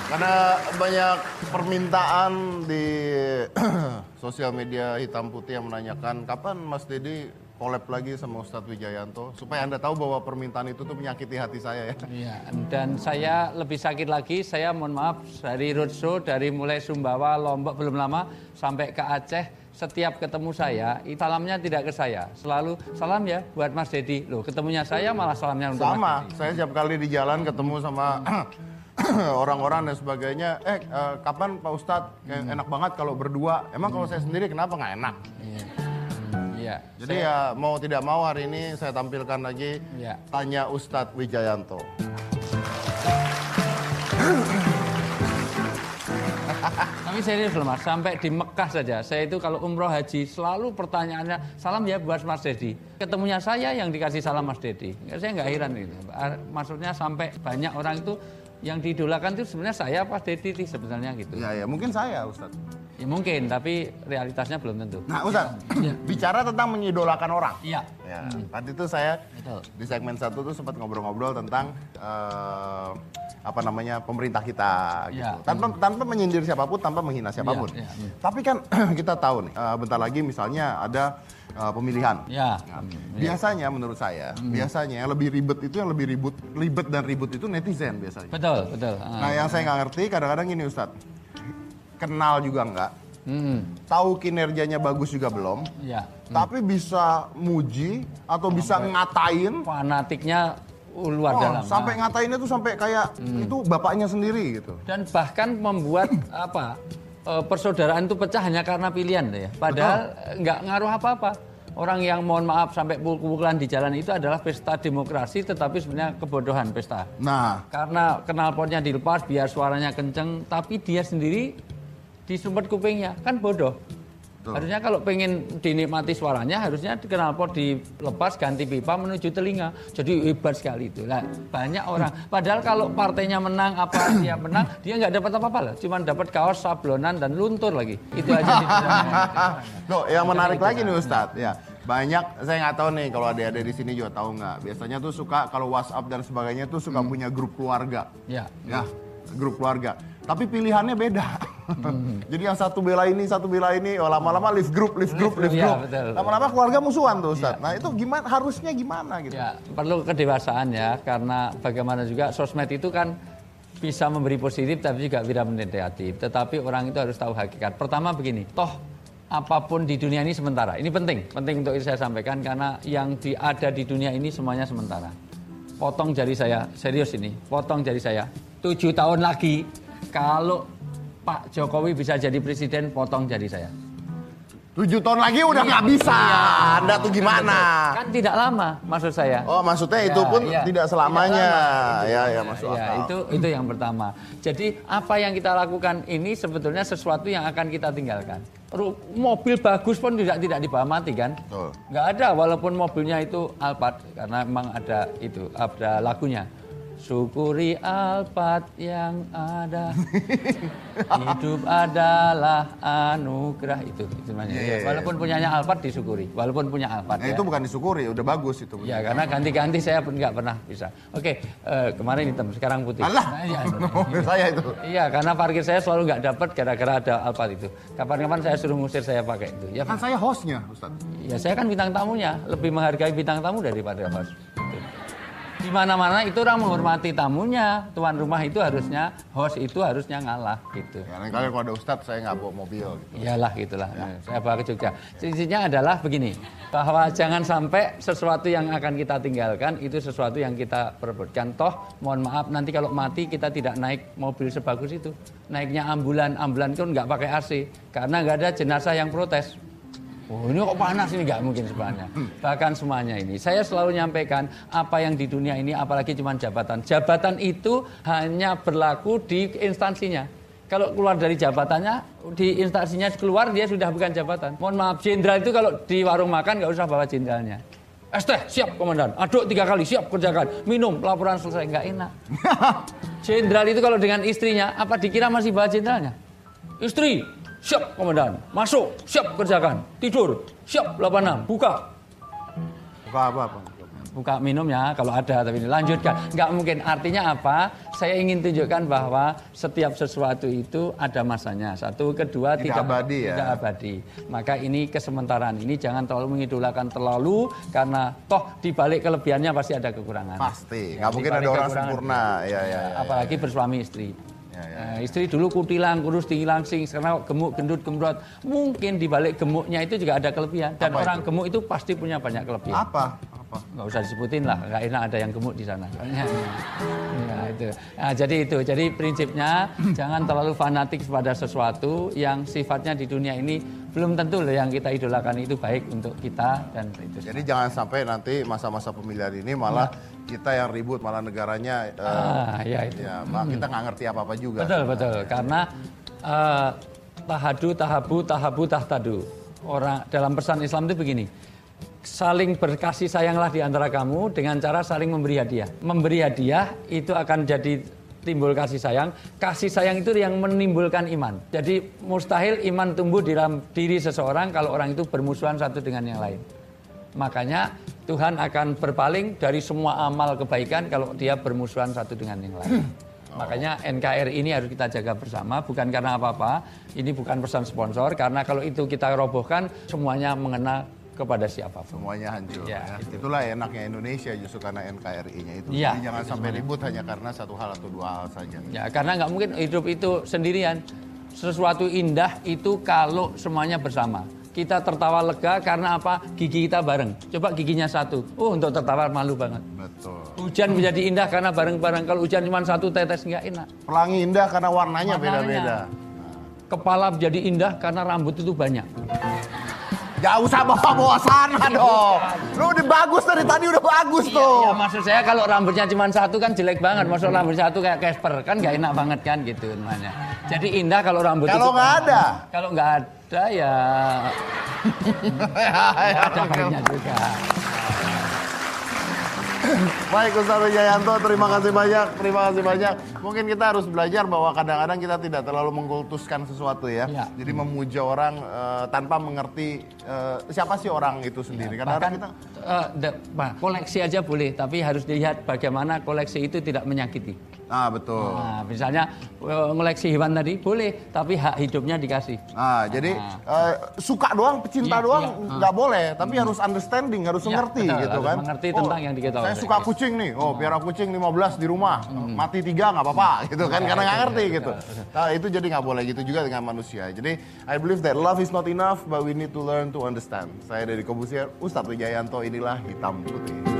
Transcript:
Karena banyak permintaan di sosial media hitam putih yang menanyakan kapan Mas Dedi collab lagi sama Ustadz Wijayanto, supaya Anda tahu bahwa permintaan itu tuh menyakiti hati saya ya. Iya, dan saya lebih sakit lagi, saya mohon maaf, dari roadshow, dari mulai Sumbawa, Lombok belum lama, sampai ke Aceh, setiap ketemu saya, salamnya tidak ke saya, selalu salam ya buat Mas Dedi. Loh, ketemunya saya malah salamnya untuk Sama, Mas Dedi. saya setiap kali di jalan ketemu sama orang-orang dan sebagainya, kapan Pak Ustadz, enak banget kalau berdua, emang kalau saya sendiri kenapa nggak enak? Iya. Jadi ya mau tidak mau hari ini saya tampilkan lagi Tanya Ustadz Wijayanto. Tapi serius loh Mas, sampai di Mekah saja, saya itu kalau umroh haji selalu pertanyaannya, salam ya buat Mas Dedi. Ketemunya saya yang dikasih salam Mas Dedi. Saya nggak heran gitu. Maksudnya sampai banyak orang itu yang diidolakan itu sebenarnya saya Mas Dedi sebenarnya gitu. Ya mungkin saya Ustadz. Ya mungkin, tapi realitasnya belum tentu. Nah Ustadz, bicara tentang mengidolakan orang. Iya. Ya, tadi itu saya di segmen 1 tuh sempat ngobrol-ngobrol tentang pemerintah kita gitu. Tanpa menyindir siapapun, tanpa menghina siapapun. Tapi kan kita tahu nih, bentar lagi misalnya ada pemilihan. Biasanya menurut saya, biasanya yang lebih ribet itu itu netizen biasanya. Betul. Nah, yang saya nggak ngerti kadang-kadang gini Ustadz, kenal juga nggak, tahu kinerjanya bagus juga belum, tapi bisa muji atau bisa ngatain. Fanatiknya luar dalam. Sampai ngatainnya tuh sampai kayak itu bapaknya sendiri gitu. Dan bahkan membuat persaudaraan itu pecah hanya karena pilihan ya. Padahal nggak ngaruh apa-apa. Orang yang mohon maaf sampai pukul-pukulan di jalan itu adalah pesta demokrasi, tetapi sebenarnya kebodohan pesta. Nah, karena knalpotnya dilepas biar suaranya kenceng, tapi dia sendiri disumpet kupingnya, kan bodoh. Harusnya kalau pengen dinikmati suaranya, harusnya knalpot dilepas, ganti pipa menuju telinga. Jadi hebat sekali itu. Nah, banyak orang. Padahal kalau partainya menang, dia menang, dia nggak dapat apa-apa lah. Cuma dapat kaos sablonan dan luntur lagi. Itu aja. Loh, yang menarik lagi nih Ustadz, ya. Banyak, saya nggak tahu nih kalau adik-adik di sini juga tahu nggak. Biasanya tuh suka kalau WhatsApp dan sebagainya tuh suka punya grup keluarga. Ya, grup keluarga. Tapi pilihannya beda. Jadi yang satu bela ini, lama-lama leave group. Lama-lama keluarga musuhan tuh Ustadz. Nah itu gimana, harusnya gimana gitu? Ya, perlu kedewasaan ya, karena bagaimana juga sosmed itu kan bisa memberi positif tapi juga bisa negatif. Tetapi orang itu harus tahu hakikat. Pertama begini, toh apapun di dunia ini sementara. Ini penting untuk saya sampaikan karena yang ada di dunia ini semuanya sementara. Potong jari saya, serius ini, potong jari saya. 7 tahun lagi, kalau Pak Jokowi bisa jadi presiden, potong jari saya. 7 tahun lagi udah nggak bisa. Anda tuh gimana? Kan tidak lama, maksud saya. Oh, maksudnya itu pun tidak selamanya. Ya, masuk akal. Itu yang pertama. Jadi apa yang kita lakukan ini sebetulnya sesuatu yang akan kita tinggalkan. Mobil bagus pun tidak dibawa mati kan? Nggak ada, walaupun mobilnya itu Alphard, karena memang ada lagunya. Syukuri Alphard yang ada, hidup adalah anugerah, itu namanya. Walaupun punyanya Alphard disyukuri, walaupun punya Alphard. Itu bukan disyukuri, udah bagus itu. Ya karena ganti-ganti saya pun nggak pernah bisa. Oke, kemarin hitam, sekarang putih. Alah, saya itu. Iya, karena parkir saya selalu nggak dapat gara-gara ada Alphard itu. Kapan-kapan saya suruh ngusir saya pakai itu. Ya kan saya hostnya, Ustaz. Ya saya kan bintang tamunya, lebih menghargai bintang tamu daripada host. Di mana-mana itu orang menghormati tamunya, tuan rumah itu harusnya, host itu harusnya ngalah gitu. Ya, kalau ada Ustadz saya nggak bawa mobil gitu. Iyalah gitulah, saya bawa ke Jogja. Intinya adalah begini, bahwa jangan sampai sesuatu yang akan kita tinggalkan itu sesuatu yang kita perebutkan. Toh, mohon maaf nanti kalau mati kita tidak naik mobil sebagus itu. Naiknya ambulan kan nggak pakai AC, karena nggak ada jenazah yang protes. Oh ini kok panas, ini nggak mungkin sebenarnya. Bahkan semuanya ini, saya selalu nyampaikan apa yang di dunia ini apalagi cuma jabatan. Jabatan itu hanya berlaku di instansinya. Kalau keluar dari jabatannya, di instansinya keluar dia sudah bukan jabatan. Mohon maaf, jenderal itu kalau di warung makan nggak usah bawa jenderalnya. Teh, siap komandan. Aduk 3 kali, siap kerjakan. Minum, laporan selesai, nggak enak. Jenderal itu kalau dengan istrinya, apa dikira masih bawa jenderalnya? Istri, siap komandan, masuk, siap kerjakan, tidur, siap 86, buka. Buka apa? buka minum ya kalau ada, tapi dilanjutkan. Nggak mungkin. Artinya apa? Saya ingin tunjukkan bahwa setiap sesuatu itu ada masanya. Satu, kedua tidak abadi ya. Tidak abadi. Maka ini kesementaraan ini jangan terlalu mengidolakan terlalu, karena toh di balik kelebihannya pasti ada kekurangan. Pasti. Nggak mungkin ada orang sempurna. Apalagi bersuami istri. Istri dulu kutilang, kurus, tinggi, langsing, sekarang gemuk, gendut, gembrot. Mungkin di balik gemuknya itu juga ada kelebihan. Dan orang gemuk itu pasti punya banyak kelebihan. Apa? Nggak usah disebutin lah, nggak enak ada yang gemuk di sana. Itu. Nah, jadi prinsipnya jangan terlalu fanatik pada sesuatu yang sifatnya di dunia ini belum tentu loh yang kita idolakan itu baik untuk kita dan itu. Jadi jangan sampai nanti masa-masa pemilihan ini malah kita yang ribut, malah negaranya kita nggak ngerti apa-apa juga. Betul. Karena tahabu tahtadu. Orang dalam pesan Islam itu begini. Saling berkasih sayanglah di antara kamu dengan cara saling memberi hadiah. Memberi hadiah itu akan jadi timbul kasih sayang. Kasih sayang itu yang menimbulkan iman. Jadi mustahil iman tumbuh di dalam diri seseorang kalau orang itu bermusuhan satu dengan yang lain. Makanya Tuhan akan berpaling dari semua amal kebaikan kalau dia bermusuhan satu dengan yang lain. Makanya NKRI ini harus kita jaga bersama, bukan karena apa-apa. Ini bukan pesan sponsor, karena kalau itu kita robohkan, semuanya mengena kepada siapapun. Semuanya hancur. Itulah enaknya Indonesia justru karena NKRI-nya itu. Jadi jangan sampai ribut hanya karena satu hal atau dua hal saja. Ya, karena nggak mungkin hidup itu sendirian. Sesuatu indah itu kalau semuanya bersama. Kita tertawa lega karena apa? Gigi kita bareng. Coba giginya satu. Untuk tertawa malu banget. Betul. Hujan menjadi indah karena bareng-bareng. Kalau hujan cuma satu tetes nggak enak. Pelangi indah karena warnanya beda-beda. Kepala menjadi indah karena rambut itu banyak. Gak usah bawa-bawa sana dong. Lu udah bagus dari tadi, udah bagus tuh. Iya, maksud saya kalau rambutnya cuma satu kan jelek banget. Maksud rambut satu kayak Casper kan gak enak banget kan gitu namanya. Jadi indah kalau rambut kalau nggak ada. Kalau nggak ada ya ada baiknya juga. Baik Ustaz Wijayanto, terima kasih banyak. Mungkin kita harus belajar bahwa kadang-kadang kita tidak terlalu mengkultuskan sesuatu ya. Jadi memuja orang tanpa mengerti siapa sih orang itu sendiri. Kadang-kadang kita koleksi aja boleh, tapi harus dilihat bagaimana koleksi itu tidak menyakiti. Betul. Misalnya ngoleksi hewan tadi boleh, tapi hak hidupnya dikasih. Jadi suka doang, pecinta doang nggak boleh, tapi harus understanding, harus mengerti gitu kan. Mengerti tentang yang diketahui. Saya suka kucing nih, piara kucing 15 di rumah, mati 3 nggak apa-apa gitu kan, karena nggak ngerti gitu. Itu jadi nggak boleh gitu juga dengan manusia. Jadi I believe that love is not enough, but we need to learn to understand. Saya dari Kobusier, Ustadz Wijayanto, inilah Hitam Putih.